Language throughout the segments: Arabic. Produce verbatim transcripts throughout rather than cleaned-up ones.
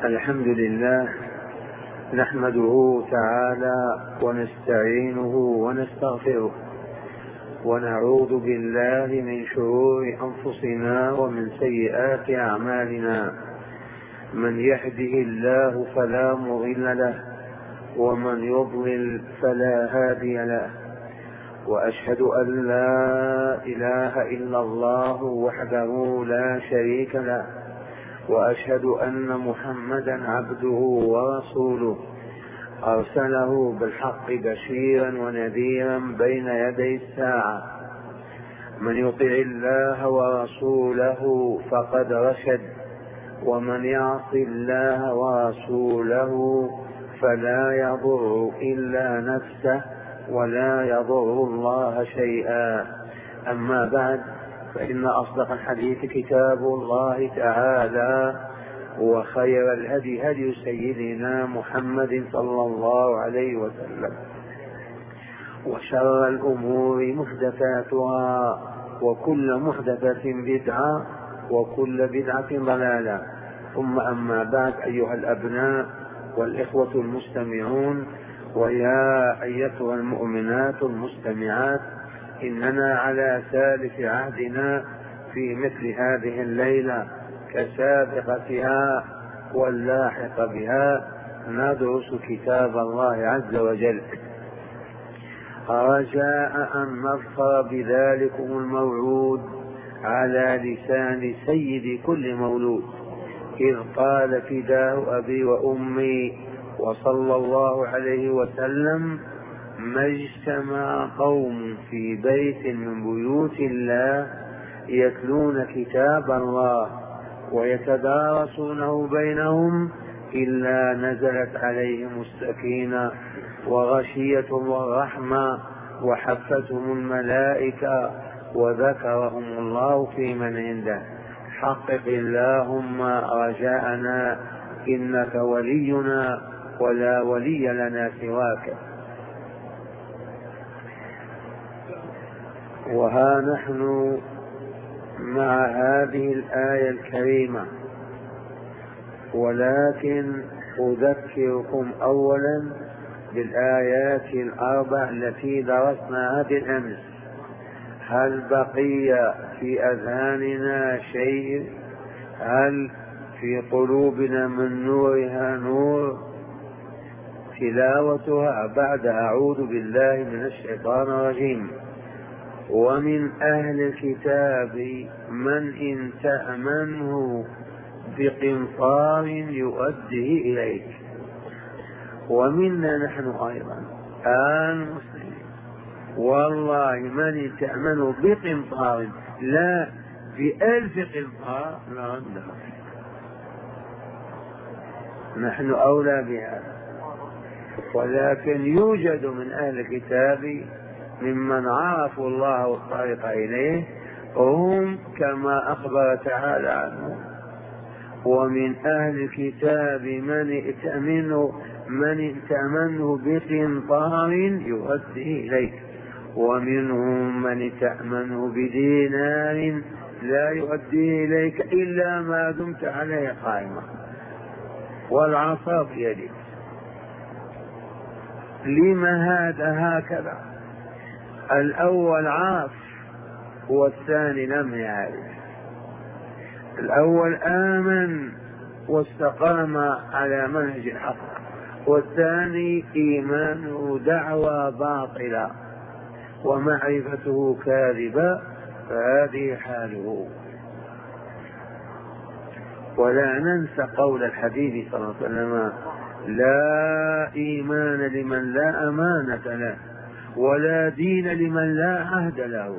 الحمد لله نحمده تعالى ونستعينه ونستغفره ونعوذ بالله من شرور أنفسنا ومن سيئات أعمالنا. من يهده الله فلا مضل له ومن يضلل فلا هادي له، وأشهد أن لا إله إلا الله وحده لا شريك له، وأشهد أن محمدا عبده ورسوله أرسله بالحق بشيرا ونذيرا بين يدي الساعة. من يطع الله ورسوله فقد رشد، ومن يعص الله ورسوله فلا يضر إلا نفسه ولا يضر الله شيئا. أما بعد، فإن أصدق الحديث كتاب الله تعالى، وخير الهدي هدي سيدنا محمد صلى الله عليه وسلم، وشر الأمور محدثاتها، وكل محدثة بدعة، وكل بدعة ضلالة. ثم أما بعد، أيها الأبناء والإخوة المستمعون، ويا أيتها المؤمنات المستمعات، إننا على ثالث عهدنا في مثل هذه الليلة كسابقتها واللاحق بها ندرس كتاب الله عز وجل، رجاء أن نظفر بذلكم الموعود على لسان سيد كل مولود، إذ قال فداه أبي وأمي وصلى الله عليه وسلم: ما اجتمع قوم في بيت من بيوت الله يتلون كتاب الله ويتدارسونه بينهم إلا نزلت عليهم السكينة وغشيتهم الرحمة وحفتهم الملائكة وذكرهم الله في من عنده. حقق اللهم رجاءنا، إنك ولينا ولا ولي لنا سواك. وها نحن مع هذه الآية الكريمة، ولكن أذكركم أولا بالآيات الأربع التي درسناها بالأمس. هل بقي في أذهاننا شيء؟ هل في قلوبنا من نورها نور؟ تلاوتها بعد أعوذ بالله من الشيطان الرجيم: ومن أهل الكتاب من إن تأمنه بقنطار يؤديه إليك. ومنا نحن أيضا المسلمين، والله من إن تأمنه بقنطار، لا بألف قنطار، لا، نحن أولى بهذا. ولكن يوجد من أهل الكتاب ممن عرفوا الله والطريق إليه، وهم كما أخبر تعالى عنهم: ومن أهل الكتاب من ائتمنه من ائتمنه بقنطار يؤديه إليك، ومنهم من ائتمنه بدينار لا يؤديه إليك إلا ما دمت عليه قائما والعصا في يدك. لما هذا هكذا؟ الأول عاص والثاني لم يعرف. الأول آمن واستقام على منهج الحق، والثاني إيمانه دعوى باطلة ومعرفته كاذبة، فهذه حاله. ولا ننسى قول الحبيب صلى الله عليه وسلم: لا إيمان لمن لا أمانة له، ولا دين لمن لا عهد له.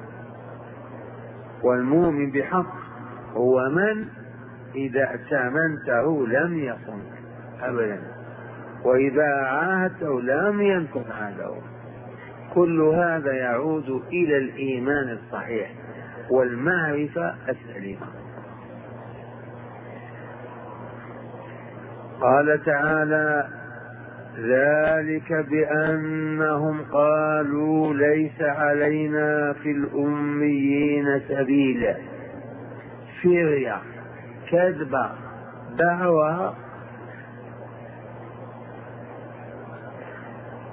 والمؤمن بحق هو من إذا ائتمنته لم يصن أبدا، وإذا عاهدته لم ينقض عهده. كل هذا يعود إلى الإيمان الصحيح والمعرفة السليمة. قال تعالى: ذلك بأنهم قالوا ليس علينا في الأميين سبيل. فرية، كذبة، دعوة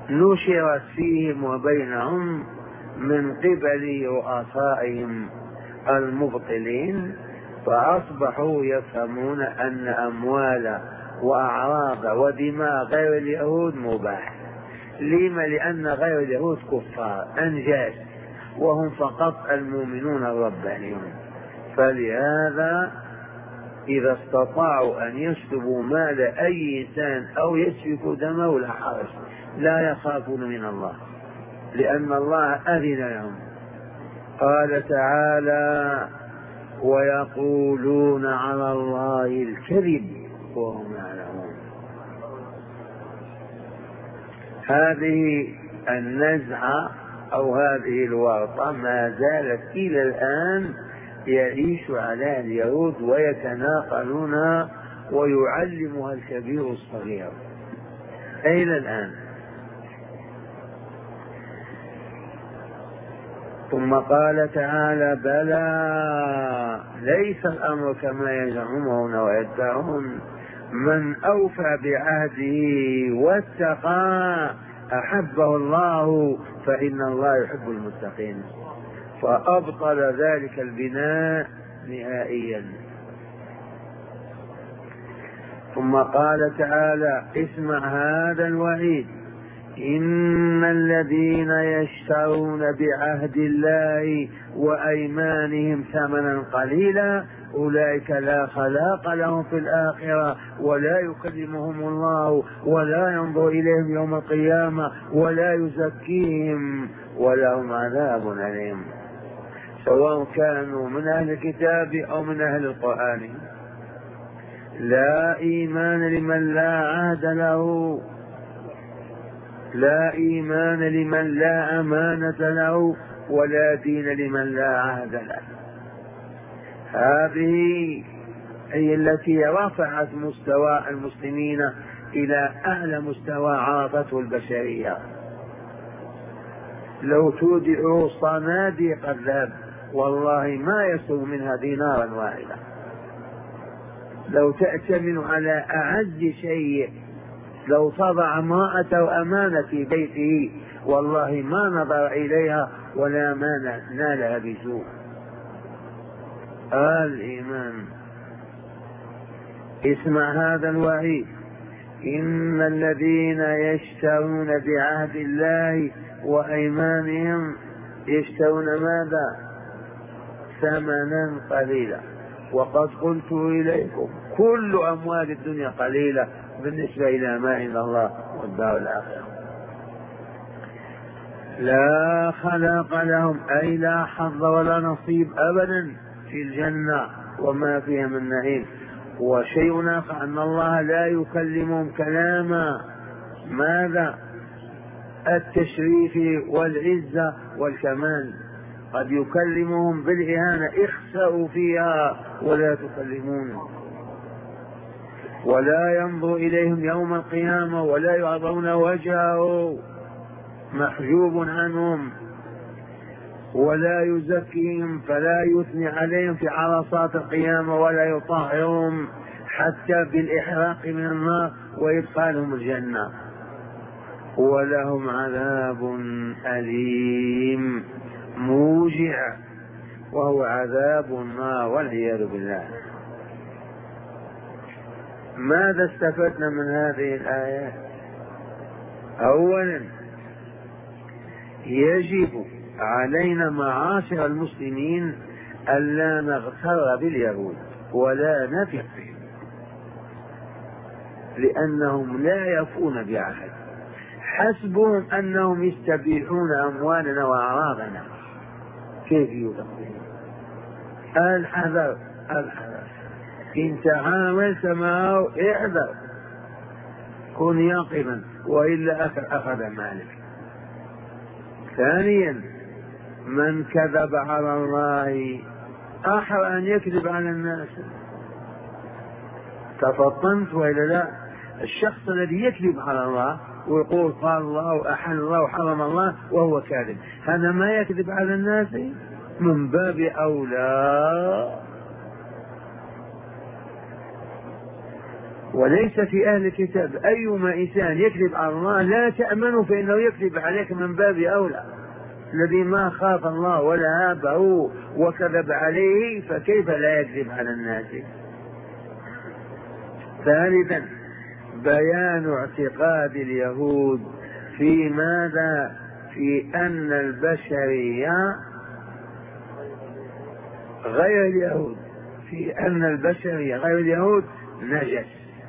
نشرت فيهم وبينهم من قبل رؤسائهم المبطلين، فأصبحوا يفهمون أن أموال وأعراض ودماء غير اليهود مباح. لما؟ لأن غير اليهود كفار أنجاز، وهم فقط المؤمنون الربانيون. فلهذا إذا استطاعوا أن يسلبوا مال أي إنسان أو يسفكوا دمه لا حرج، لا يخافون من الله، لأن الله أذن لهم. قال تعالى: ويقولون على الله الكذب وهم يعلمون. هذه النزعة أو هذه الورطة ما زالت إلى الآن يعيش على اليهود ويتناقلونها ويعلمها الكبير الصغير إلى الآن. ثم قال تعالى: بلى ليس الأمر كما يزعمون ويدعون، من أوفى بعهده واتقى أحبه الله، فإن الله يحب المتقين. فأبطل ذلك البناء نهائيا. ثم قال تعالى: اسمع هذا الوعيد: إن الذين يشترون بعهد الله وأيمانهم ثمنا قليلا أولئك لا خلاق لهم في الآخرة، ولا يكلمهم الله ولا ينظر إليهم يوم القيامة ولا يزكيهم ولهم عذاب أليم، سواء كانوا من أهل الكتاب أو من أهل القرآن. لا إيمان لمن لا عهد له، لا إيمان لمن لا أمانة له، ولا دين لمن لا عهد له. هذه هي التي رفعت مستوى المسلمين إلى أعلى مستوى عرفته البشرية. لو تودع صناديق الذهب والله ما يسوء منها دينارا واحدا. لو تأتمن على أعز شيء، لو تضع امرأة أو أمانة في بيته والله ما نظر إليها ولا ما نالها بسوء. الإيمان. اسمع هذا الوعيد: إن الذين يشترون بعهد الله وأيمانهم يشترون ماذا؟ ثمنا قليلا. وقد قلت إليكم كل أموال الدنيا قليلة بالنسبة إلى ما عند الله والدار الآخرة. لا خلاق لهم، أي لا حظ ولا نصيب أبدا في الجنة وما فيها من نعيم. وشيء آخر أن الله لا يكلمهم كلاما ماذا؟ التشريف والعزة والكمال. قد يكلمهم بالإهانة: اخسأوا فيها ولا تكلمون. ولا ينظر إليهم يوم القيامة ولا يعطون وجهه، محجوب عنهم. ولا يزكيهم، فلا يثني عليهم في عرصات القيامة ولا يطهرهم حتى بالإحراق من النار وإدخالهم الجنة. ولهم عذاب أليم موجع، وهو عذاب النار والعياذ بالله. ماذا استفدنا من هذه الآيات؟ أولا، يجب علينا معاشر المسلمين ألا نغتر باليهود ولا نثق فيهم، لأنهم لا يفون بعهد، حسبهم أنهم يستبيحون أموالنا وأعراضنا. كيف يدخلون؟ الحذر الحذر. إن تعاملت معه احذر، كن يقظا، وإلا أخذ مالك. ثانيا، من كذب على الله أحرى أن يكذب على الناس. تفطنت وإلا لا؟ الشخص الذي يكذب على الله ويقول قال الله وأحل الله وحرم الله وهو كاذب، هذا ما يكذب على الناس من باب أولى. وليس في أهل الكتاب أيما إنسان يكذب على الله لا تأمنه فإنه يكذب عليك من باب أولى. الذي ما خاف الله ولا هابه وكذب عليه فكيف لا يكذب على الناس. ثالثا بيان اعتقاد اليهود في ماذا؟ في أن البشرية غير اليهود، في أن البشرية غير اليهود نجس.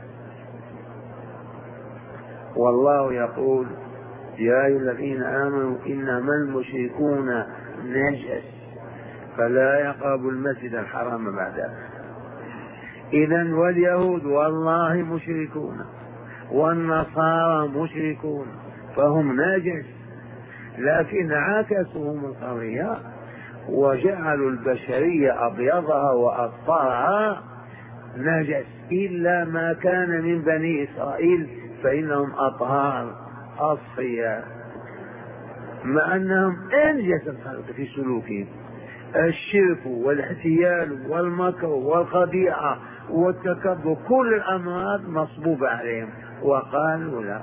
والله يقول يا أيها الذين آمنوا إنما المشركون نجس فلا يقربوا المسجد الحرام بعد ذلك. إذن واليهود والله مشركون والنصارى مشركون فهم نجس، لكن عكسهم القضية وجعلوا البشرية أبيضها وأصفرها نجس إلا ما كان من بني إسرائيل فإنهم أطهار أصفياء، مع أنهم أنجس الخلق في سلوكهم. الشرك والاحتيال والمكر والخديعة والتكبر كل الأمراض مصبوبة عليهم وقالوا لا.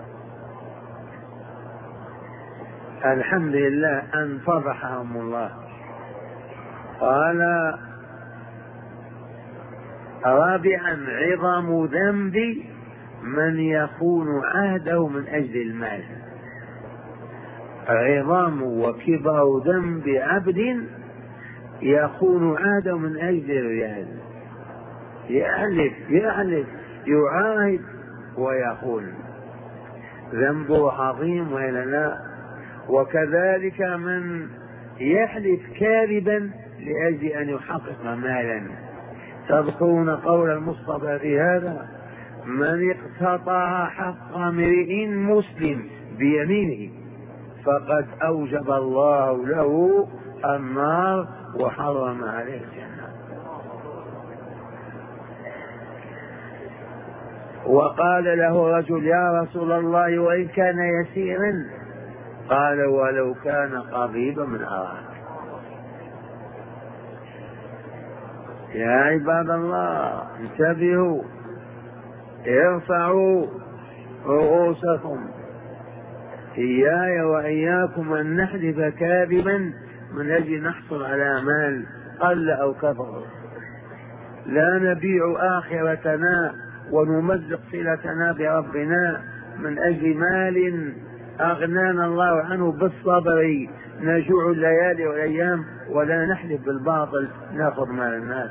الحمد لله أن فضحهم الله. قال رابعا عظم ذنب من يخون عهده من أجل المال. عظم وكبر ذنب عبد يخون عهده من أجل الريال، يحلف يحلف يعاهد ويخون، ذنبه عظيم وإلا لا. وكذلك من يحلف كاذبا لأجل أن يحقق مالا. تذكرون قول المصطفى في هذا؟ من اقتطع حق امرئ مسلم بيمينه فقد أوجب الله له النار وحرم عليه الجنة. وقال له رجل يا رسول الله وإن كان يسيرا؟ قال ولو كان قضيبا من أراك. يا عباد الله انتبهوا، ارفعوا رؤوسكم. إياي وإياكم أن نحلف كاذبا من أجل نحصل على مال قل أو كثر. لا نبيع آخرتنا ونمزق صلتنا بربنا من أجل مال أغنانا الله عنه بالصبر نجوع الليالي والأيام، ولا نحلف بالباطل نأخذ مال الناس.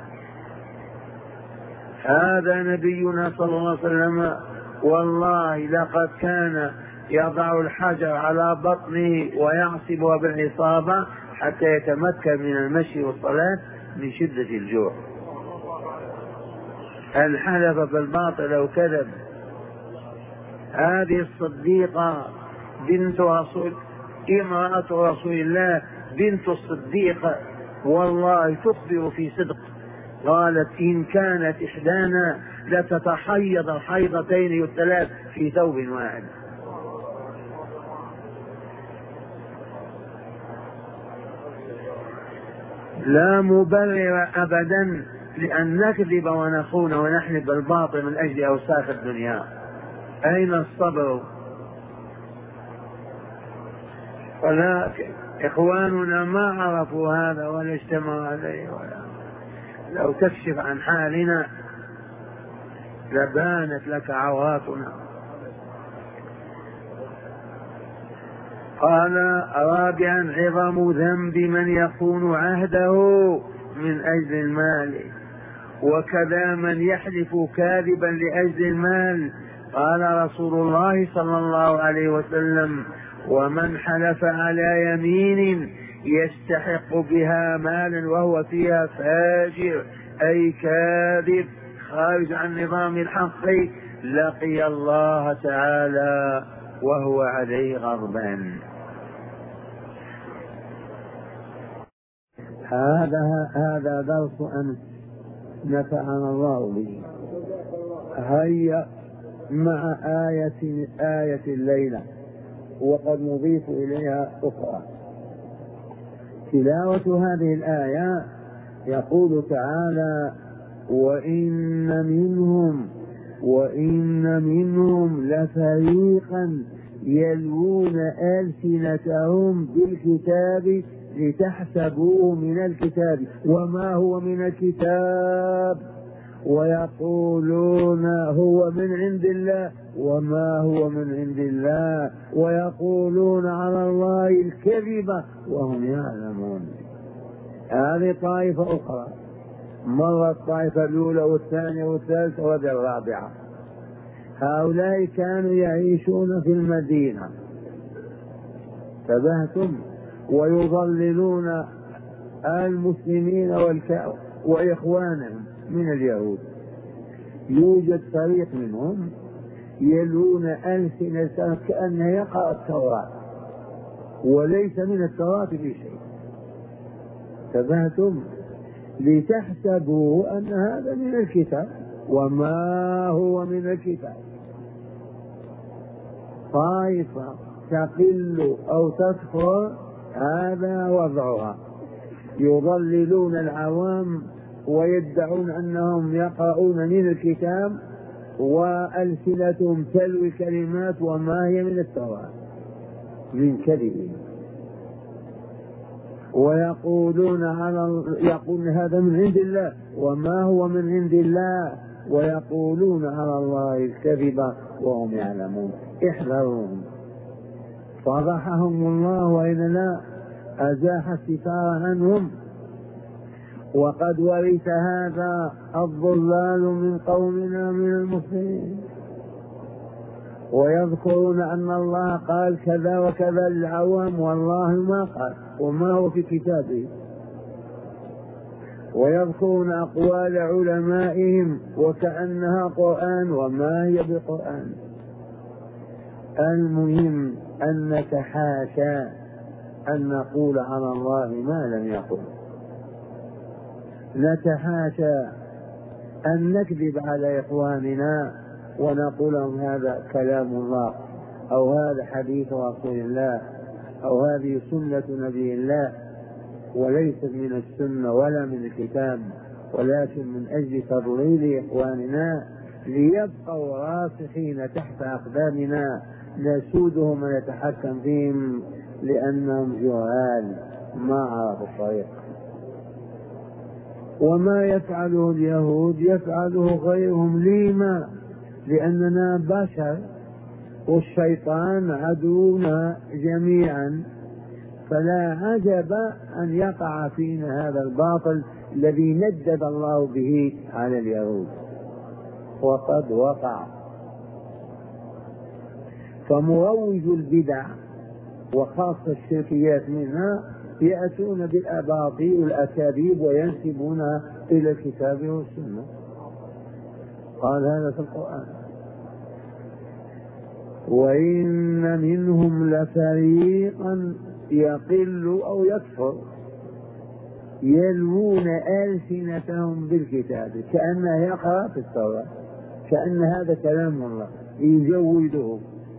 هذا نبينا صلى الله عليه وسلم والله لقد كان يضع الحجر على بطنه ويعصبها بالعصابة حتى يتمكن من المشي والصلاة من شدة الجوع. هل حلف بالباطل أو كذب؟ هذه الصديقة بنت رسول امرأة رسول الله بنت الصديقة والله تخبر في صدق. قالت إن كانت إحدانا لتتحيض الحيضتين والثلاث في ثوب واحد. لا مبرر أبدا لأن نكذب ونخون ونحلف بالباطل من أجل أوساخ الدنيا. أين الصبر؟ ولكن إخواننا ما عرفوا هذا ولا اجتمعوا عليه. ولا لو تكشف عن حالنا لبانت لك عوراتنا. قال رابعا عظم ذنب من يخون عهده من أجل المال، وكذا من يحلف كاذبا لأجل المال. قال رسول الله صلى الله عليه وسلم ومن حلف على يمين يستحق بها مالا وهو فيها فاجر أي كاذب خارج عن نظام الحق لقي الله تعالى وهو عليه غضبان. هذا هذا درس أمس نفعنا الله به. هيا مع آية آية الليلة وقد نضيف إليها أخرى. تلاوة هذه الآية يقول تعالى وإن منهم وإن منهم لفريقا يلوون ألسنتهم بالكتاب لتحسبوه من الكتاب وما هو من الكتاب ويقولون هو من عند الله وما هو من عند الله ويقولون على الله الكذب وهم يعلمون. هذه طائفة أخرى، مرة الطائفة الأولى والثانية والثالثة وذي الرابعة. هؤلاء كانوا يعيشون في المدينة، تبهتم، ويضللون المسلمين والك... وإخوانهم من اليهود. يوجد فريق منهم يلون ألسنة كأنه يقرأ التوراة وليس من التوراة في شيء، تبهتم، لتحسبوا أن هذا من الكتاب وما هو من الكتاب. طائفة تقل أو تكثر هذا وضعها، يضللون العوام ويدعون أنهم يقرؤون من الكتاب وألسنتهم تلوي كلمات وما هي من التوراة من كذب، ويقولون على يقولون هذا من عند الله وما هو من عند الله ويقولون على الله الكذب وهم يعلمون. احذروهم. فضحهم الله وإن لا أزاح الستار عنهم. وقد ورث هذا الضلال من قومنا من المسلمين، ويذكرون أن الله قال كذا وكذا للعوام والله ما قال وما هو في كتابه، ويذكرون أقوال علمائهم وكأنها قرآن وما هي بقرآن. المهم أنك حاشا أن نقول على الله ما لم يقل، نتحاشى أن نكذب على إخواننا ونقول لهم هذا كلام الله أو هذا حديث رسول الله أو هذه سنة نبي الله، وليست من السنة ولا من الكتاب، ولكن من أجل تضليل إخواننا ليبقوا راسخين تحت أقدامنا نسودهم ونتحكم فيهم لأنهم جهال ما عرفوا الطريق. وما يفعله اليهود يفعله غيرهم. لما؟ لأننا بشر والشيطان عدونا جميعا، فلا عجب أن يقع فينا هذا الباطل الذي ندد الله به على اليهود، وقد وقع. فمروج البدع وخاصة الشركيات منها يأتون بالأباطيل والأكاذيب وينسبونها إلى الكتاب والسنة. قال هذا في القرآن. وإن منهم لفريقا يقل أو يكفر يلوون ألسنتهم بالكتاب كأنه يقرأ في التوراة، كأن هذا كلام الله يجوده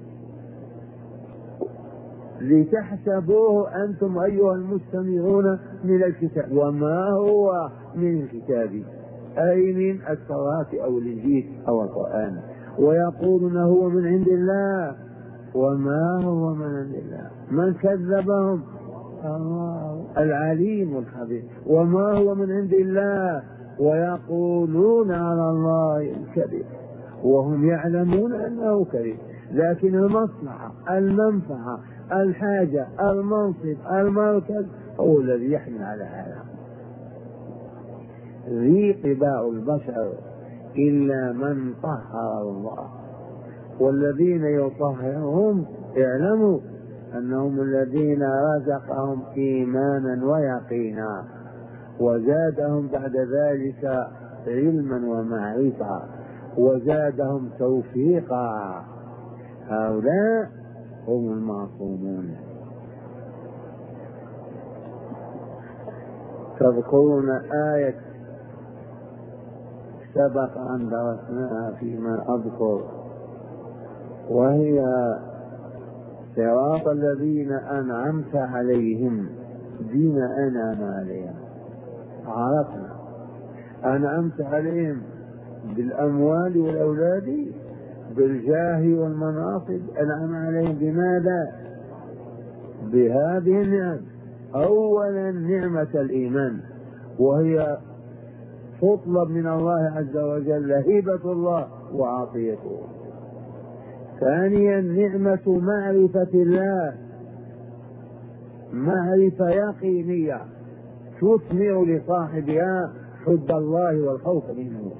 لتحسبوه أنتم أيها المستمعون من الكتاب وما هو من الكتاب، أي من التوراة أو الإنجيل أو القرآن، ويقولون هو من عند الله وما هو من عند الله. من كذبهم؟ الله العليم الخبير. وما هو من عند الله ويقولون على الله الكذب وهم يعلمون أنه كذب، لكن المصلحة المنفعة الحاجة المنصب المركز هو الذي يحمل على هذا. ذي طباع البشر إلا من طهر الله، والذين يطهرهم اعلموا أنهم الذين رزقهم إيمانا ويقينا وزادهم بعد ذلك علما ومعرفة وزادهم توفيقا. هؤلاء هم المعصومون. تذكرون آية سبق أن درسناها فيما أذكر، وهي صراط الذين أنعمت عليهم. بما أنعم عليهم؟ عرفنا أنعمت عليهم بالأموال والأولاد بالجاه والمناصب، أنعم عليهم بماذا؟ بهذه النعم. أولا نعمة الإيمان، وهي تطلب من الله عز وجل، هبة الله وعطيته. ثانيا نعمة معرفة الله، معرفة يقينية تثمر لصاحبها حب الله والخوف منه.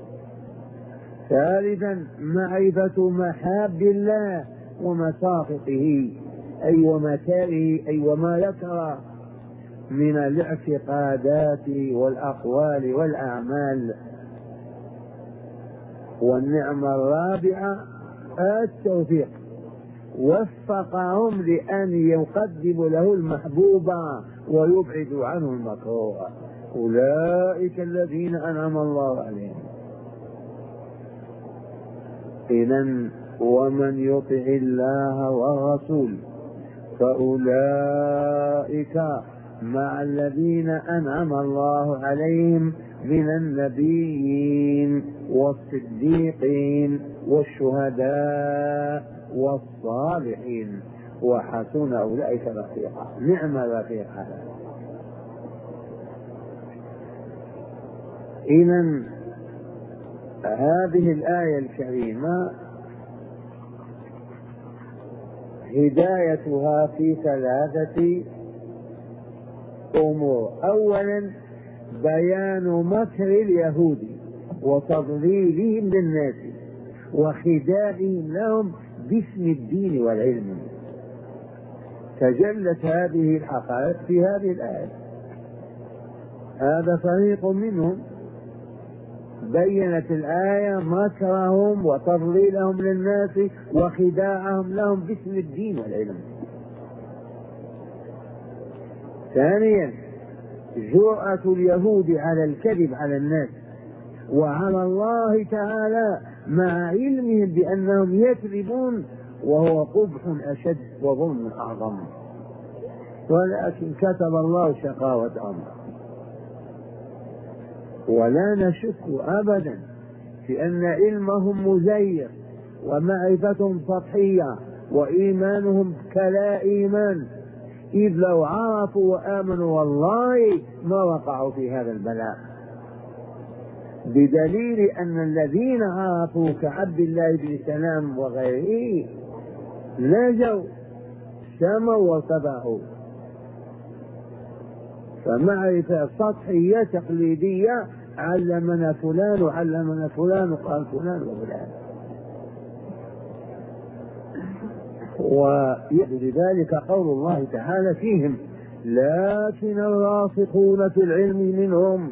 ثالثا معرفة محاب الله ومساقطه، أي ومكاره، أي وما يكره من الاعتقادات والأقوال والأعمال. والنعمة الرابعة التوفيق، وفقهم لأن يقدموا له المحبوب ويبعدوا عنه المكروه. أولئك الذين أنعم الله عليهم. إذن ومن يطع الله والرسول فأولئك مع الذين أنعم الله عليهم من النبيين والصديقين والشهداء والصالحين وحسن أولئك رفيقا. نعم رفيقا. إذن هذه الآية الكريمة هدايتها في ثلاثة أمور. أولا بيان مكر اليهود وتضليلهم للناس وخداعهم لهم باسم الدين والعلم. تجلت هذه الحقائق في هذه الآية. هذا فريق منهم بينت الآية مكرهم وتضليلهم للناس وخداعهم لهم باسم الدين والعلم. ثانيا جرأة اليهود على الكذب على الناس وعلى الله تعالى مع علمهم بأنهم يكذبون، وهو قبح أشد وظلم أعظم، ولكن كتب الله شقاوتهم. ولا نشك أبدا في أن علمهم مزيف ومعرفتهم سطحية وإيمانهم كلا إيمان، إذ لو عرفوا وآمنوا والله ما وقعوا في هذا البلاء، بدليل أن الذين عرفوا كعبد الله بن سلام وغيره نجوا سموا واتبعوا. فمعرفة سطحية تقليدية، علمنا فلان وعلمنا فلان وقال فلان وفلان، ويدل ذلك قول الله تعالى فيهم: لكن الراسخون في العلم منهم.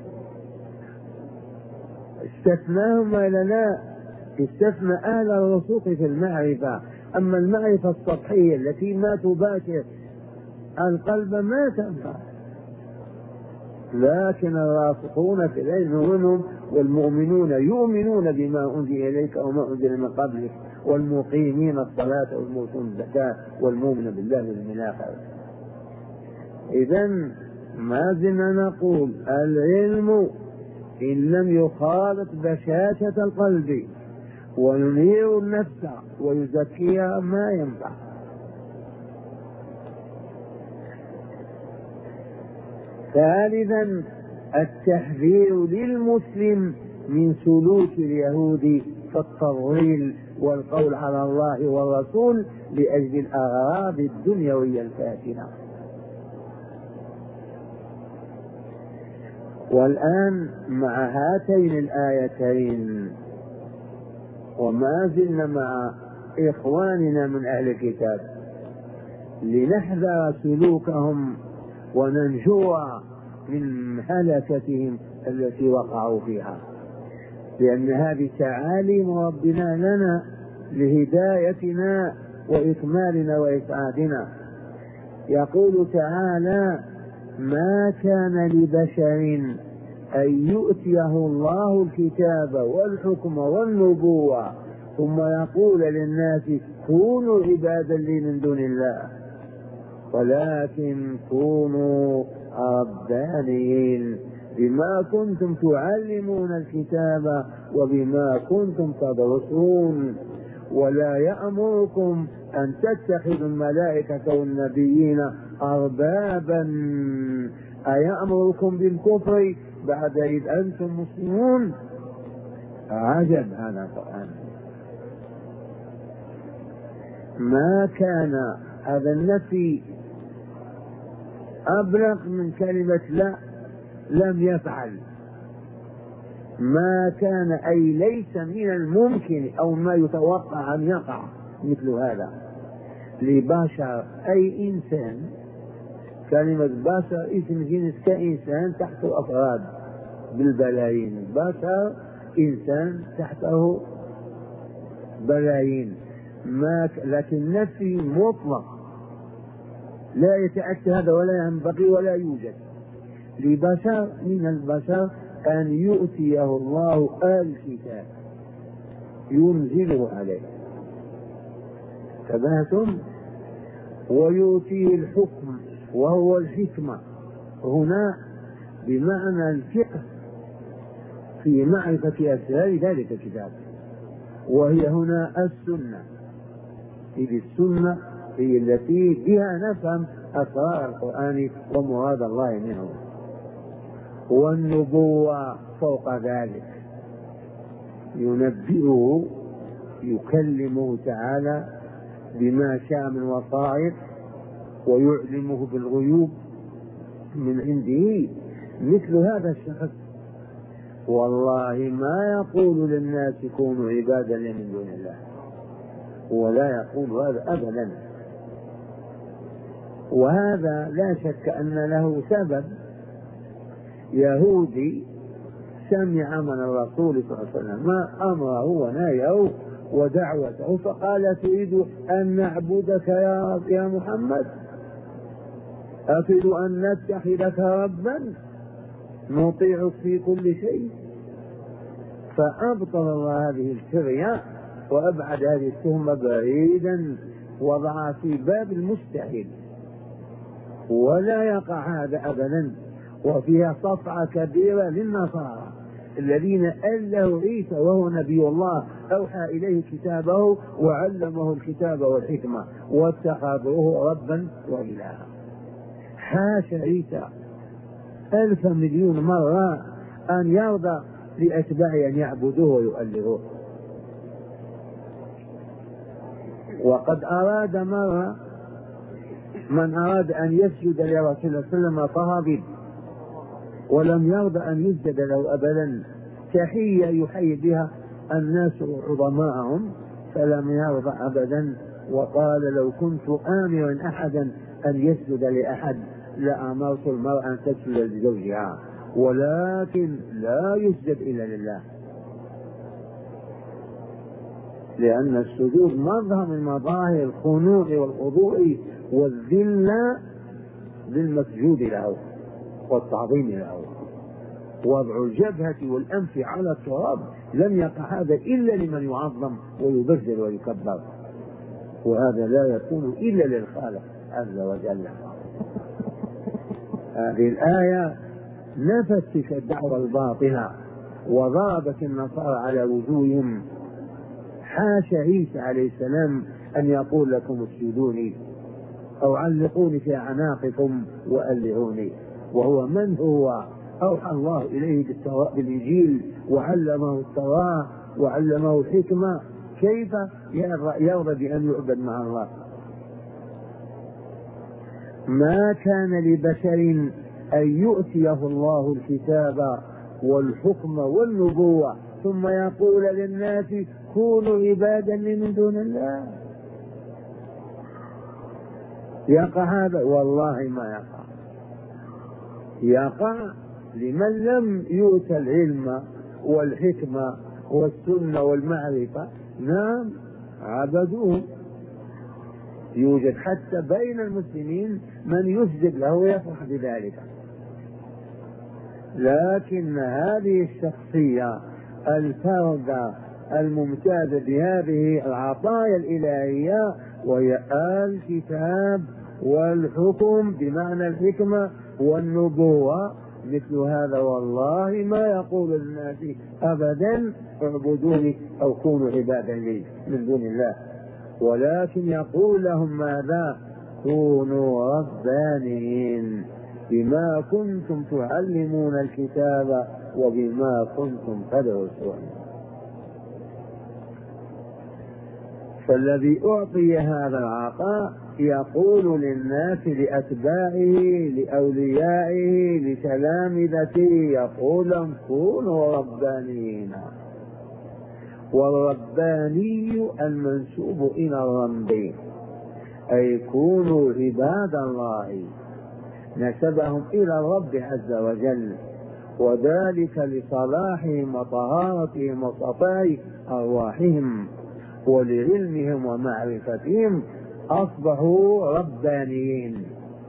استثناهم ولا لا؟ استثنى أهل الرسوخ في المعرفة. أما المعرفة السطحية التي ما تباشر القلب ما تنفع. لكن الراسخون في العلم منهم، والمؤمنون يؤمنون بما أنزل إليك وما أنزل من قبلك، والمقيمين الصلاة والمؤتون الزكاة والمؤمن بالله واليوم الآخر. إذن ما زلنا نقول العلم إن لم يخالط بشاشة القلب وينير النفس ويزكيها ما ينفع. ثالثا التحذير للمسلم من سلوك اليهود في التضليل والقول على الله والرسول لأجل الأغراض الدنيوية الفاتنة. والآن مع هاتين الآيتين وما زلنا مع إخواننا من أهل الكتاب لنحذر سلوكهم وننجو من هلكتهم التي وقعوا فيها، لأن هذه تعاليم ربنا لنا لهدايتنا وإكمالنا وإسعادنا. يقول تعالى: ما كان لبشر أن يؤتيه الله الكتاب والحكم والنبوة ثم يقول للناس كونوا عبادا لي من دون الله، ولكن كونوا ربانيين بما كنتم تعلمون الكتاب وبما كنتم تدرسون. ولا يأمركم أن تتخذوا الملائكة والنبيين أربابا، أيأمركم بالكفر بعد إذ أنتم مسلمون؟ عجب هذا القرآن. ما كان هذا النفي أبلغ من كلمة لا، لم يفعل. ما كان أي ليس من الممكن أو ما يتوقع أن يقع مثل هذا لبشر أي إنسان. كلمة بشر اسم جنس كإنسان تحته أفراد بالبلايين، بشر إنسان تحته بلايين. ما ك... لكن نفي مطلق لا يتأتى هذا ولا ينبغي ولا يوجد لبشر من البشر أن يؤتيه الله الكتاب ينزله عليه، تبهتم، ويؤتيه الحكم وهو الحكمة هنا بمعنى الفقه في معرفة أسرار ذلك الكتاب، وهي هنا السنة، إذ السنة هي التي بها نفهم أسرار القرآن ومراد الله منه. والنبوة فوق ذلك ينبئه يكلمه تعالى بما شاء من وصائف ويعلمه بالغيوب من عنده مثل هذا الشخص. والله ما يقول للناس كونوا عبادا لي من دون الله، ولا يقول هذا أبدا. وهذا لا شك أن له سبب. يهودي سمع من الرسول صلى الله عليه وسلم ما أمره ونهيه ودعوته فقال تريد أن نعبدك يا يا محمد؟ أتريد أن نتخذك ربا نطيعك في كل شيء؟ فأبطل الله هذه الفرية وأبعد هذه التهمة بعيدا، وضع في باب المستحيل، ولا يقع هذا أبدا. وفيها صفعة كبيرة للنصارى الذين أله عيسى وهو نبي الله، أوحى إليه كتابه وعلمه الكتاب والحكمة واتخذوه ربا وإلها. حاشا عيسى ألف مليون مرة أن يرضى لأتباعه أن يعبدوه ويؤلهوه. وقد أراد مرة من أراد أن يسجد لرسول الله صلى الله عليه وسلم فغضب ولم يرضى أن يسجد له أبدا، تحية يحيي بها الناس عظماءهم، فلم يرضى أبدا. وقال لو كنت آمرا أحدا أن يسجد لأحد لأمرت المرأة أن تسجد لزوجها، ولكن لا يسجد إلا لله، لأن السجود مظهر من مظاهر الخنوع والخضوع والذلة للمسجود له والتعظيم له. وضع الجبهة والأنف على التراب لم يقع هذا إلا لمن يعظم ويبذل ويكبر، وهذا لا يكون إلا للخالق عز وجل. هذه الآية نفت تلك الدعوة الباطلة وضربت النصارى على وجوههم. حاشا عيسى عليه السلام أن يقول لكم اسجدوني أو علقوني في أعناقكم وألهوني، وهو من هو أوحى الله إليه بالإنجيل وعلمه التوراة وعلمه الحكمة، كيف يرضى بأن يعبد مع الله؟ ما كان لبشر أن يؤتيه الله الكتاب والحكم والنبوة ثم يقول للناس كونوا عبادا لي من دون الله. يقع هذا؟ والله ما يقع. يقع لمن لم يؤت العلم والحكمة والسنة والمعرفة، نعم عبدوه. يوجد حتى بين المسلمين من يسجد له ويفرح بذلك، لكن هذه الشخصية الفردة الممتازة بهذه العطايا الإلهية وهي الكتاب والحكم بمعنى الحكمة والنبوة مثل هذا والله ما يقول للناس أبدا اعبدوني أو كونوا عبادا لي من دون الله، ولكن يقول لهم ماذا؟ كونوا ربانيين بما كنتم تعلمون الكتاب وبما كنتم تدرسون. فالذي أعطي هذا العطاء يقول للناس، لأتباعه، لأوليائه، لتلامذته، يقول لهم كونوا ربانيين. والرباني المنسوب إلى الرب، أي كونوا عباد الله، نسبهم إلى الرب عز وجل، وذلك لصلاحهم وطهارتهم وصفاء أرواحهم ولعلمهم ومعرفتهم أصبحوا ربانيين،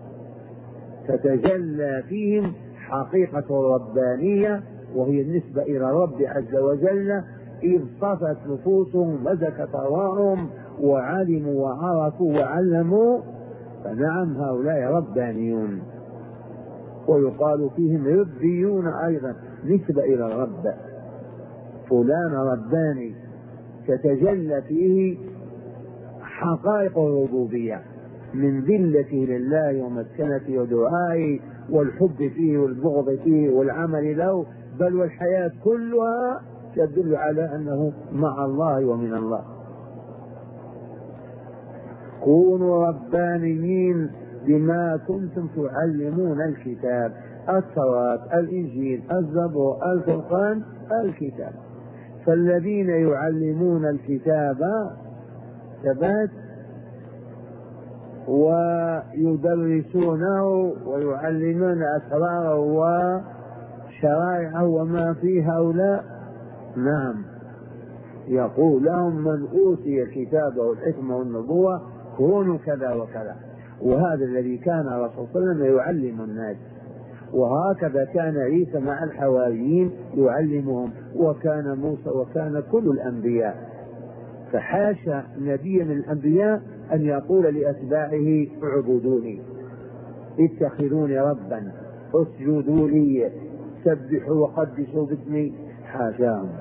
تتجلى فيهم حقيقة الربانية، وهي النسبة إلى الرب عز وجل، إذ صفت نفوسهم وزكت أرواحهم وعلموا وعرفوا وعلموا، فنعم هؤلاء ربانيون. ويقال فيهم ربيون أيضا، نسبة إلى الرب، فلان رباني، تتجلى فيه حقائق الربوبية من ذلته لله ومسكنته ودعائه والحب فيه والبغض فيه والعمل له، بل والحياة كلها تدل على أنه مع الله ومن الله. كونوا ربانيين بما كنتم تعلمون الكتاب، التوراة، الإنجيل، الزبور، الفرقان، الكتاب. فالذين يعلمون الكتاب ثبات ويدرسونه ويعلمون أسراره وشرائعه وما في هؤلاء، نعم، يقول لهم من أوتي الكتاب والحكمة والنبوة كونوا كذا وكذا. وهذا الذي كان الرسول صلى الله عليه وسلم يعلم الناس، وهكذا كان عيسى مع الحواريين يعلمهم، وكان موسى، وكان كل الأنبياء. فحاشا نبي من الأنبياء أن يقول لأتباعه اعبدوني، اتخذوني ربا، اسجدوا لي، سبحوا وقدسوا باسمي، حاشاهم.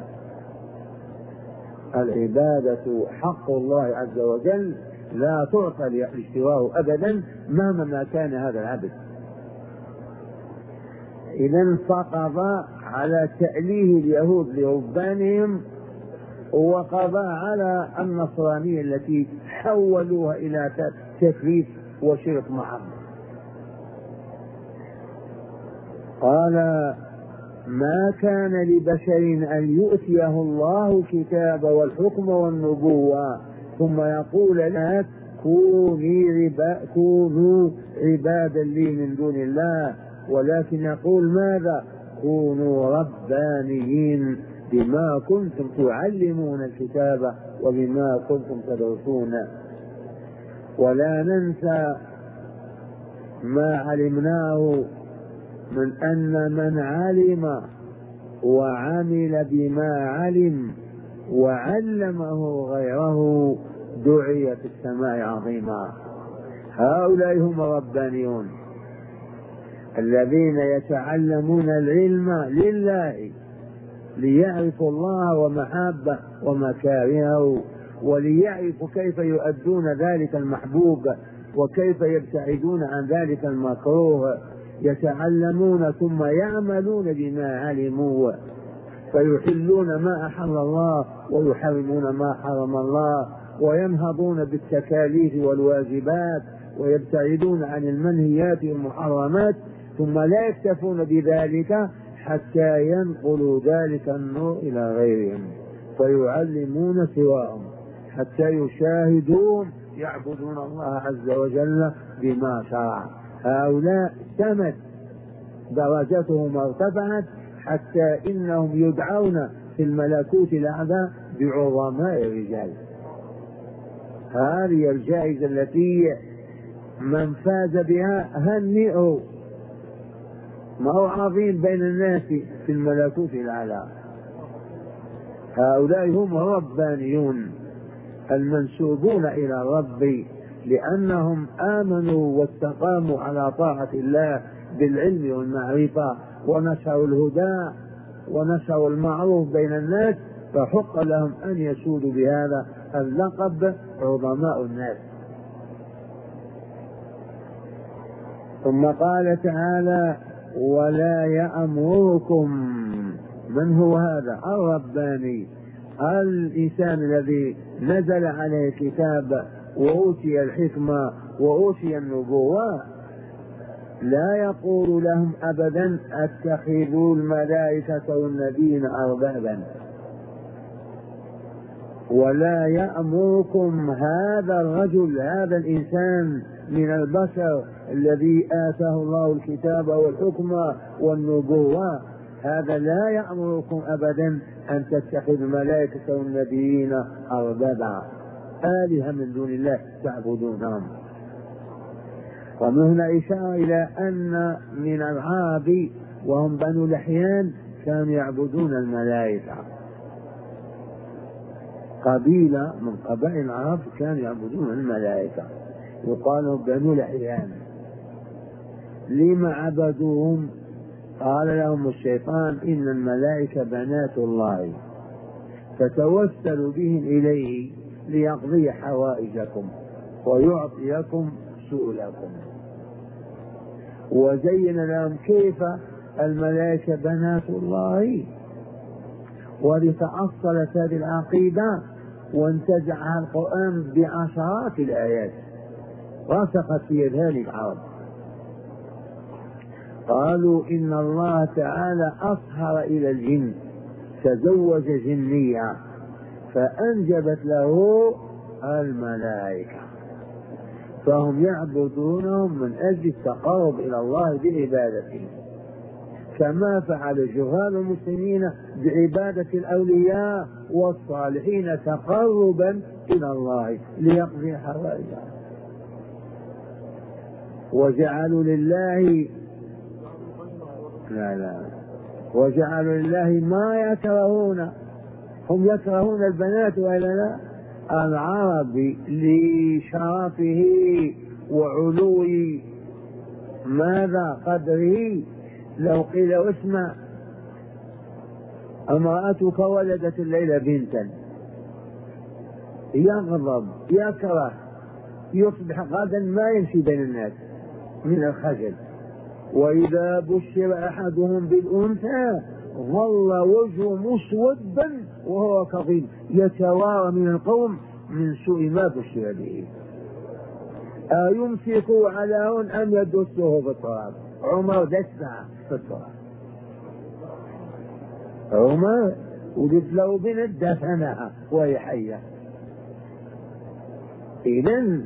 العبادة حق الله عز وجل لا تعطى لاشتراه أبدا مهما ما كان هذا العبد. إذا فقضى على تأليه اليهود لربانهم، وقضى على النصرانية التي حولوها إلى تكليف وشرك محض. قال ما كان لبشر أن يؤتيه الله الكتاب والحكم والنبوة ثم يقول لك كوني عبا كونوا عبادا لي من دون الله، ولكن يقول ماذا؟ كونوا ربانيين بما كنتم تعلمون الكتاب وبما كنتم تدرسون. ولا ننسى ما علمناه من أن من علم وعمل بما علم وعلمه غيره دعي في السماء عظيما. هؤلاء هم الربانيون الذين يتعلمون العلم لله ليعرفوا الله ومحابه ومكارهه، وليعرفوا كيف يؤدون ذلك المحبوب وكيف يبتعدون عن ذلك المكروه. يتعلمون ثم يعملون بما علموا، فيحلون ما أحل الله ويحرمون ما حرم الله، وينهضون بالتكاليف والواجبات ويبتعدون عن المنهيات والمحرمات، ثم لا يكتفون بذلك حتى ينقلوا ذلك النور إلى غيرهم، فيعلمون سواهم حتى يشاهدون يعبدون الله عز وجل بما شرع. هؤلاء سمت درجتهم وارتفعت حتى إنهم يدعون في الملكوت الأعلى بعظماء الرجال. هذه الجائزة التي من فاز بها هنئوا، ما هو عظيم بين الناس في الملكوت الأعلى. هؤلاء هم الربانيون المنسوبون إلى الرب، لأنهم آمنوا واستقاموا على طاعة الله بالعلم والمعرفة ونشروا الهدى ونشروا المعروف بين الناس، فحق لهم أن يسودوا بهذا اللقب عظماء الناس. ثم قال تعالى: ولا يأمركم. من هو هذا؟ الرباني، الإنسان الذي نزل عليه الكتاب وأوتي الحكمة وأوتي النبوة، لا يقول لهم أبدا اتخذوا الملائكة والنبيين أربابا. ولا يأمركم هذا الرجل، هذا الإنسان من البشر الذي آتاه الله الكتاب والحكمة والنبوة، هذا لا يأمركم أبدا أن تتخذوا الملائكة والنبيين أربابا، آلهة من دون الله تعبدونهم. ومن هنا إشارة إلى أن من العرب وهم بنو لحيان كانوا يعبدون الملائكة، قبيلة من قبائل العرب كانوا يعبدون الملائكة، يقال بنو لحيان. لما عبدوهم؟ قال لهم الشيطان: إن الملائكة بنات الله، فتوسلوا بهم إليه ليقضي حوائجكم ويعطيكم سؤلكم. وزين لهم كيف الملائكة بنات الله، ولتأصلت هذه العقيدة وانتزعها القرآن بعشرات الآيات رسخت في أذهان العرب. قالوا إن الله تعالى أصهر إلى الجن، تزوج جنية فأنجبت له الملائكة، فهم يعبدونهم من أجل التقرب إلى الله بعبادته، كما فعل جهال المسلمين بعبادة الأولياء والصالحين تقربا إلى الله ليقضي حوائجهم. وجعلوا لله لا لا وجعلوا لله ما يكرهون، هم يكرهون البنات وإلا لا؟ العرب لشرفه وعلو ماذا قدره، لو قيل اسمع امرأتك ولدت الليلة بنتا، يغضب يكره، يصبح غدا ما يمشي بين الناس من الخجل. وإذا بشر أحدهم بالأنثى ظل وجهه مسودا وهو كظيم يتوارى من القوم من سوء ما بشر به. أيمسكوا على هون أم يدسه بالتراب؟ عمر دسها في التراب، عمر ولد له بنت دفنها وهي حية. إذن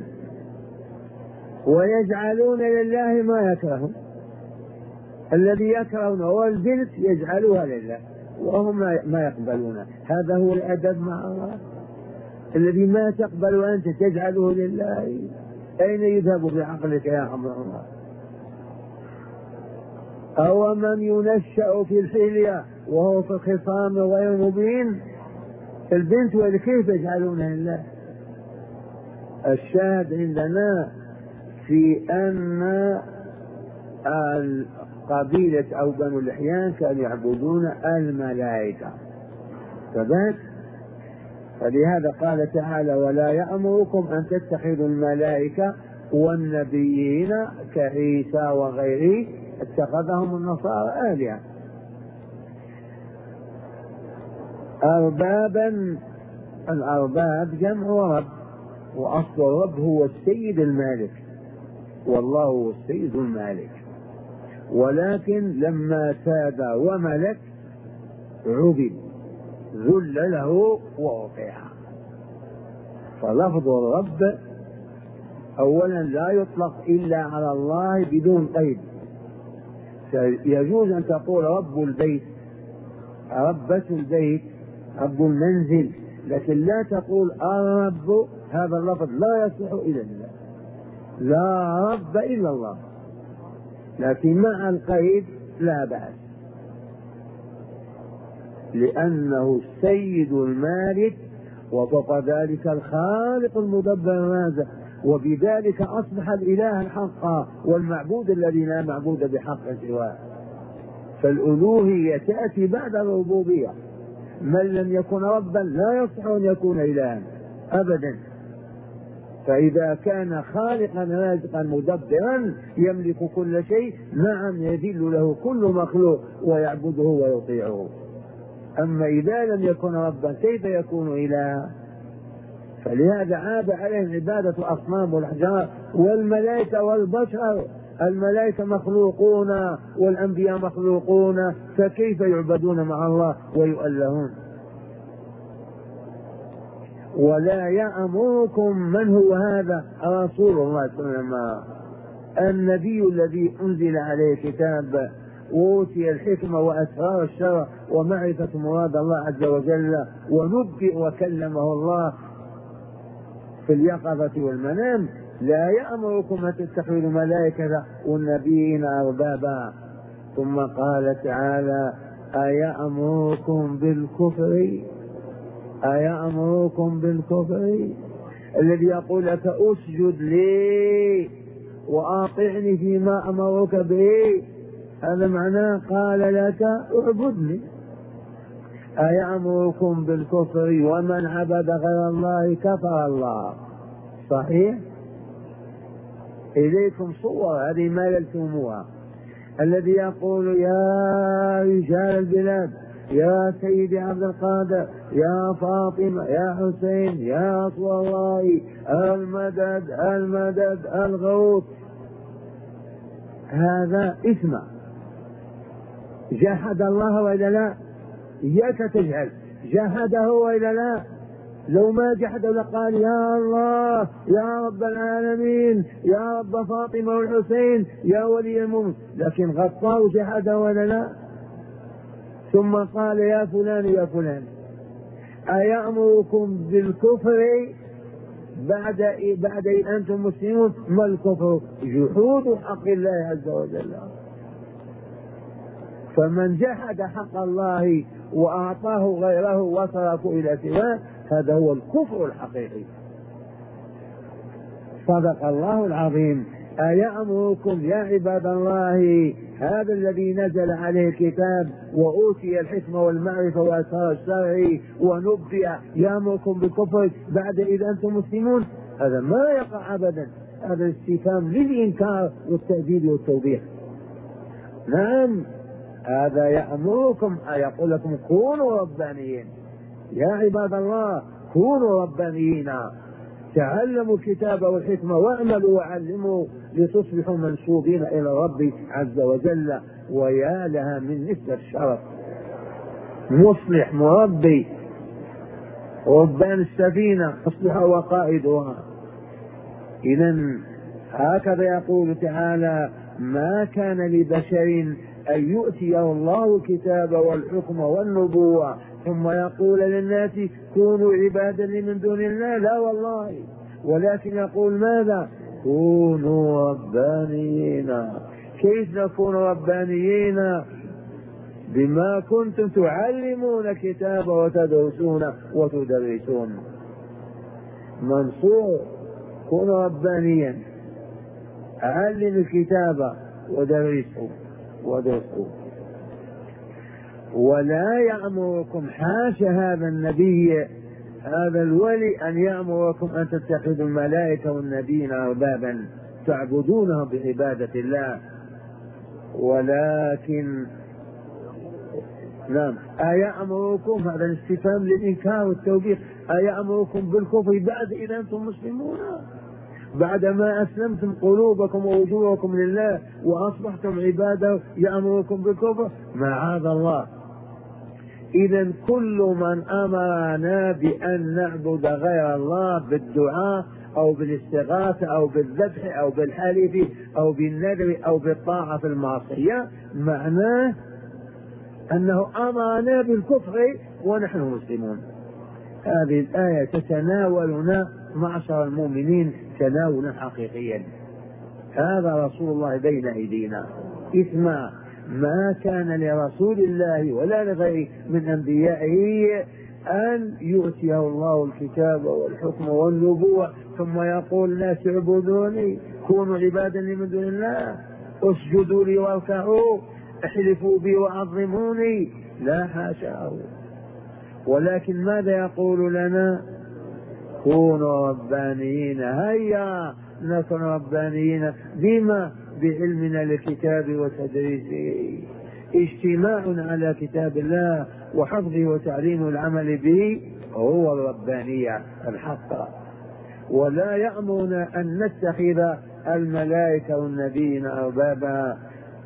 ويجعلون لله ما يكرهون، الذي يكرهونه والبنت يجعلوها لله وهم ما يقبلون. هذا هو الأدب مع الله الذي ما تقبل أنت تجعله لله. أين يذهب بعقلك يا عبد الله؟ أو من ينشأ في الحلية وهو في الخصام غير مبين، البنت كيف يجعلونها لله؟ الشاهد عندنا في أن قبيلة أو بنو اللحيان كانوا يعبدون الملائكة، فبات فلهذا قال تعالى: ولا يأمركم أن تتخذوا الملائكة والنبيين كعيسى وغيره اتخذهم النصارى آلهة أربابا. الأرباب جمع رب، وأصل الرب هو السيد المالك، والله هو السيد المالك، ولكن لما ساد وملك عبد ذل له وأطيع. فلفظ الرب أولا لا يطلق إلا على الله بدون قيد، يجوز أن تقول رب البيت، ربة البيت، رب المنزل، لكن لا تقول الرب. هذا اللفظ لا يصح إلا الله، لا رب إلا الله، لكن مع القيد لا بأس، لأنه السيد المالك وفوق ذلك الخالق المدبر الرازق، وبذلك أصبح الإله الحق والمعبود الذي لا معبود بحق سواه. فالألوهية تأتي بعد الربوبية. من لم يكن ربا لا يصح أن يكون إلها أبدا. فإذا كان خالقا رازقا مدبرا يملك كل شيء، نعم يذل له كل مخلوق ويعبده ويطيعه. أما إذا لم يكن ربا كيف يكون إلها؟ فلهذا عاب عليهم عبادة الأصنام والأحجار والملائكة والبشر. الملائكة مخلوقون والأنبياء مخلوقون، فكيف يعبدون مع الله ويؤلهون؟ ولا يأمركم، من هو هذا؟ رسول الله صلى الله عليه وسلم، النبي الذي أنزل عليه كتاب وأوتي الحكمة وأسرار الشرع ومعرفة مراد الله عز وجل، ونبئ وكلمه الله في اليقظة والمنام. لا يأمركم أن تتخذوا الملائكة والنبيين أربابا. ثم قال تعالى: أيأمركم بالكفر أيأمركم بالكفر الذي يقول لك أسجد لي وأطعني فيما أمرك به، هذا معناه قال لك اعبدني. أيأمركم بالكفر ومن عبد غير الله كفر الله. صحيح؟ إليكم صور هذه ما للتموها، الذي يقول: يا رجال البلاد، يا سيدي عبد القادر، يا فاطمة، يا حسين، يا رسول الله، المدد المدد الغوث، هذا اسم جحد الله وإلا لا؟ إياك تجهل، جحده وإلا لا؟ لو ما جحد لقال: يا الله، يا رب العالمين، يا رب فاطمة والحسين، يا ولي المؤمن، لكن غطاه جحده ولا لا؟ ثم قال: يا فلان يا فلان. أيأمركم بالكفر بعد بعد إن أنتم مسلمون؟ ما الكفر؟ جحود حق الله عز وجل. فمن جحد حق الله وأعطاه غيره وصرفه إلى سواه، هذا هو الكفر الحقيقي. صدق الله العظيم. أيأمركم يا عباد الله، هذا الذي نزل عليه الكتاب وأوتي الحكمة والمعرفة وأسرار الشرع ونبئ، يأمركم بالكفر بعد إذ أنتم مسلمون؟ هذا ما يقع أبدا، هذا استفهام للإنكار والتهديد والتوبيخ. نعم، هذا يأمركم، يقول لكم كونوا ربانيين يا عباد الله، كونوا ربانيين، تعلموا الكتاب والحكمة واعملوا وعلموا لتصبحوا منسوبين إلى الرب عز وجل. ويا لها من مثل الشرف، مصلح مربي ربان السفينة أصلح وقائدها. إذن هكذا يقول تعالى: ما كان لبشر أن يؤتيه الله الكتاب والحكم والنبوة ثم يقول للناس كونوا عبادا من دون الله. لا والله، ولكن يقول ماذا؟ كونوا ربانيين. كيف نكون ربانيين؟ بما كنتم تعلمون الكتاب وتدرسون وتدرسون. منصور: كونوا ربانيا، علم الكتاب ودرسه ودرسه. ولا يأمركم، حاشا هذا النبي هذا الولي أن يأمركم أن تتخذوا الملائكة والنبيين أربابا تعبدونهم بعبادة الله، ولكن نعم أيأمركم، هذا الاستفهام للإنكار والتوبيخ، أيأمركم بالكفر بعد إذا أنتم مسلمون؟ بعدما أسلمتم قلوبكم ووجوهكم لله وأصبحتم عباده يأمركم بالكفر؟ معاذ الله. إذا كل من أمرنا بأن نعبد غير الله بالدعاء أو بالاستغاثة أو بالذبح أو بالحلف أو بالنذر أو بالطاعة في المعصية، معناه أنه أمرنا بالكفر ونحن مسلمون. هذه الآية تتناولنا معشر المؤمنين تناولا حقيقيا. هذا رسول الله بين أيدينا. اسمع: ما كان لرسول الله ولا لغيره من أنبيائه أن يؤتيه الله الكتاب والحكم والنبوة ثم يقول الناس اعبدوني، كونوا عبادا من دون الله، اسجدوا لي واركعوا. احلفوا بي وعظموني، لا حاشاه، ولكن ماذا يقول لنا؟ كونوا ربانيين، هيا نكون ربانيين. بما؟ بعلمنا للكتاب وتدريسه، اجتماع على كتاب الله وحفظه وتعليم العمل به هو الربانية الحق. ولا يأمرنا أن نتخذ الملائكة والنبيين أربابا.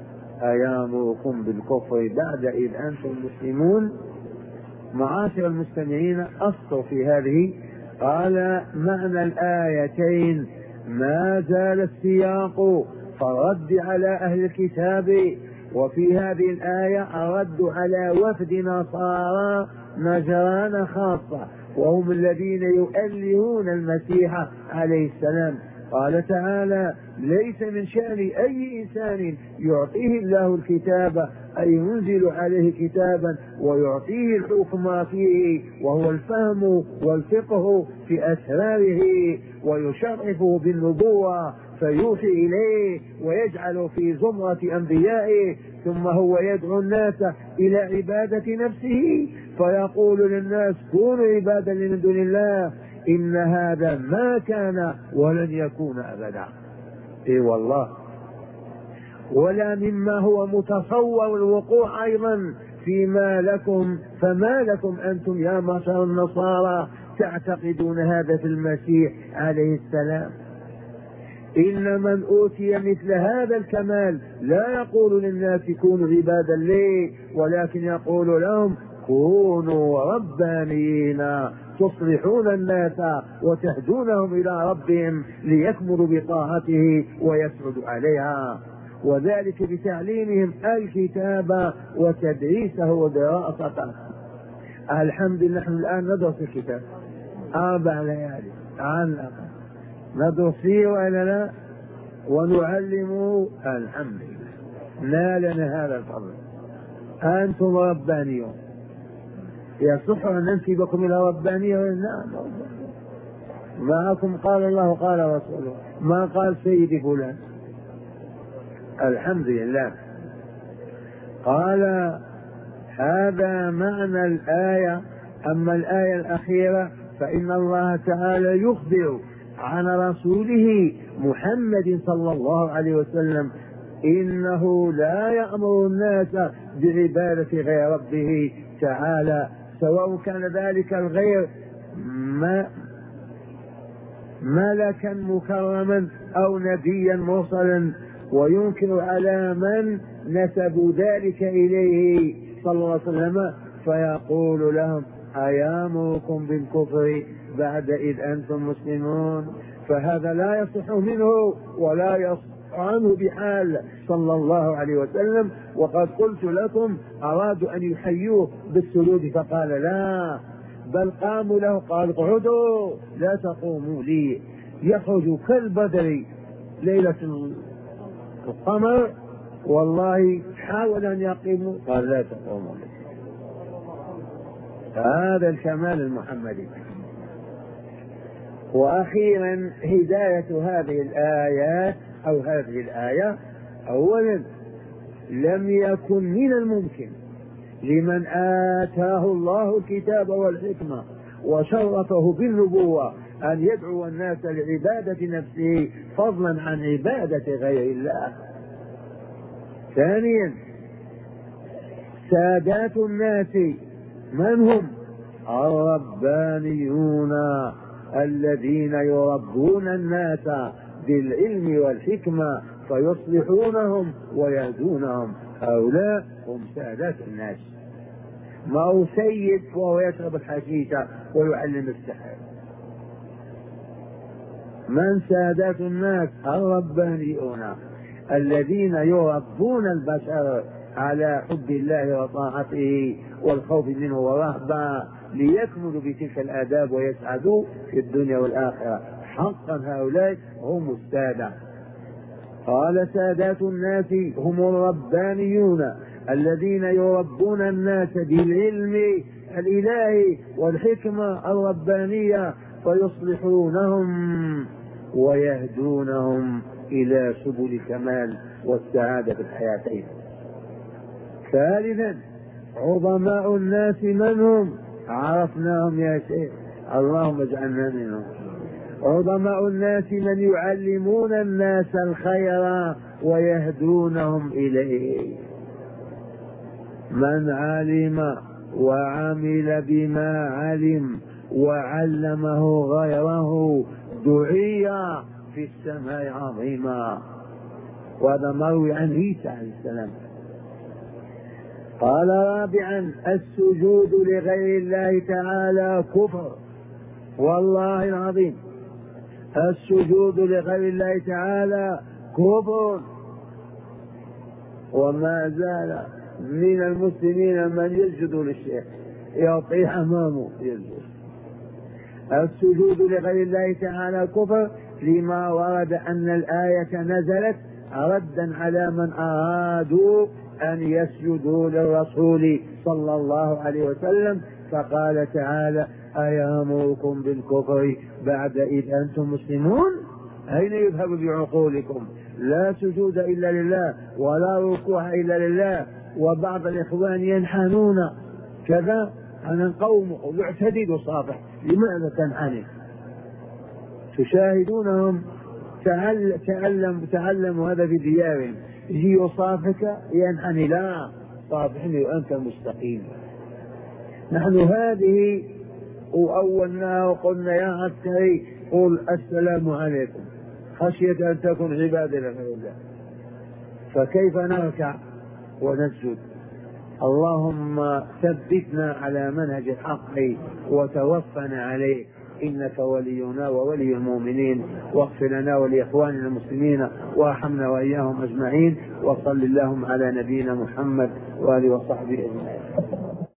أيامركم بالكفر بعد إذ أنتم مسلمون. معاشر المستمعين، أصل في هذه قال معنى الآيتين ما زال السياق فرد على أهل الكتاب، وفي هذه الآية الرد على وفد نصارى نجران خاصة، وهم الذين يؤلهون المسيح عليه السلام. قال تعالى ليس من شأن أي إنسان يعطيه الله الكتاب أي ينزل عليه كتابا ويعطيه الحكم فيه وهو الفهم والفقه في أسراره ويشرفه بالنبوة فيوحي إليه ويجعل في زمرة أنبيائه، ثم هو يدعو الناس إلى عبادة نفسه فيقول للناس كونوا عبادا من دون الله. إن هذا ما كان ولن يكون أبدا. إي والله. ولا مما هو متصور الوقوع أيضا فيما لكم. فما لكم أنتم يا معشر النصارى تعتقدون هذا في المسيح عليه السلام؟ إن من أوتي مثل هذا الكمال لا يقول للناس كونوا عبادا لي، ولكن يقول لهم كونوا ربانيين تصلحون الناس وتهدونهم إلى ربهم ليكملوا بطاعته ويسعدوا عليها، وذلك بتعليمهم الكتاب وتدريسه ودراسته. الحمد لله نحن الآن ندرس الكتاب أربع ليالي على الأقل، ندرس فيه وإلا لا، ونعلمه. الحمد لله نالنا هذا الفضل. أنتم ربانيون، يصح أن ننسبكم إلى ربانية؟ نعم، معكم قال الله قال رسوله، ما قال سيدي فلان. الحمد لله. قال هذا معنى الآية. أما الآية الأخيرة فإن الله تعالى يخبر عن رسوله محمد صلى الله عليه وسلم إنه لا يأمر الناس بعبادة غير ربه تعالى، سواء كان ذلك الغير ما ملكا مكرما أو نبيا مرسلا، وينكر على من نسبوا ذلك إليه صلى الله عليه وسلم فيقول لهم أيامركم بالكفر بعد إذ أنتم مسلمون. فهذا لا يصح منه ولا يصح عنه بحال صلى الله عليه وسلم. وقد قلت لكم أرادوا أن يحيوه بالسجود فقال لا، بل قاموا له قال اقعدوا لا تقوموا لي. يخرج كالبدر ليلة القمر، والله حاول أن يقيموا قال لا تقوموا لي. هذا الكمال المحمدي. وأخيرا هداية هذه الآيات أو هذه الآية، أولا لم يكن من الممكن لمن آتاه الله الكتاب والحكمة وشرفه بالنبوة أن يدعو الناس لعبادة نفسه فضلا عن عبادة غير الله. ثانيا سادات الناس من هم؟ الربانيون الذين يربون الناس بالعلم والحكمة فيصلحونهم ويهدونهم. هؤلاء هم سادات الناس. ما هو سيد وهو يشرب الحشيشة ويعلم السحر. من سادات الناس؟ الربانيون الذين يربون البشر على حب الله وطاعته والخوف منه والرهبة ليكملوا بتلك الآداب ويسعدوا في الدنيا والآخرة. حقا هؤلاء هم السادة. قال سادات الناس هم الربانيون الذين يربون الناس بالعلم الإلهي والحكمة الربانية فيصلحونهم ويهدونهم إلى سبل الكمال والسعادة في الحياتين. ثالثا عظماء الناس من هم؟ عرفناهم يا شيخ، اللهم اجعلنا منهم. عظماء الناس من يعلمون الناس الخير ويهدونهم إليه. من علم وعمل بما علم وعلمه غيره دعي في السماء عظيما. وهذا مروي عن عيسى عليه السلام. قال رابعا السجود لغير الله تعالى كفر، والله العظيم السجود لغير الله تعالى كفر. وما زال من المسلمين من يسجد للشيخ يطيح امامه يسجد. السجود لغير الله تعالى كفر لما ورد ان الايه نزلت ردا على من ارادوا ان يسجدوا للرسول صلى الله عليه وسلم، فقال تعالى أيأمركم بالكفر بعد إذ أنتم مسلمون؟ أين يذهب بعقولكم؟ لا سجود إلا لله ولا ركوع إلا لله. وبعض الإخوان ينحنون كذا أنا قوم يعتدد صافح. لماذا تنحني؟ تشاهدونهم تعلم تعلموا هذا في ديارهم، يجي يصافك ينحني، لا صافحني وأنت مستقيم. نحن هذه وأولنا وقلنا يا عسكري قل السلام عليكم خشية أن تكون عبادة لغير الله، فكيف نركع ونسجد؟ اللهم ثبتنا على منهج الحق وتوفنا عليه، إنك ولينا وولي المؤمنين، واغفر لنا ولإخواننا المسلمين وارحمنا وإياهم أجمعين. وصل اللهم على نبينا محمد وآله وصحبه أجمعين.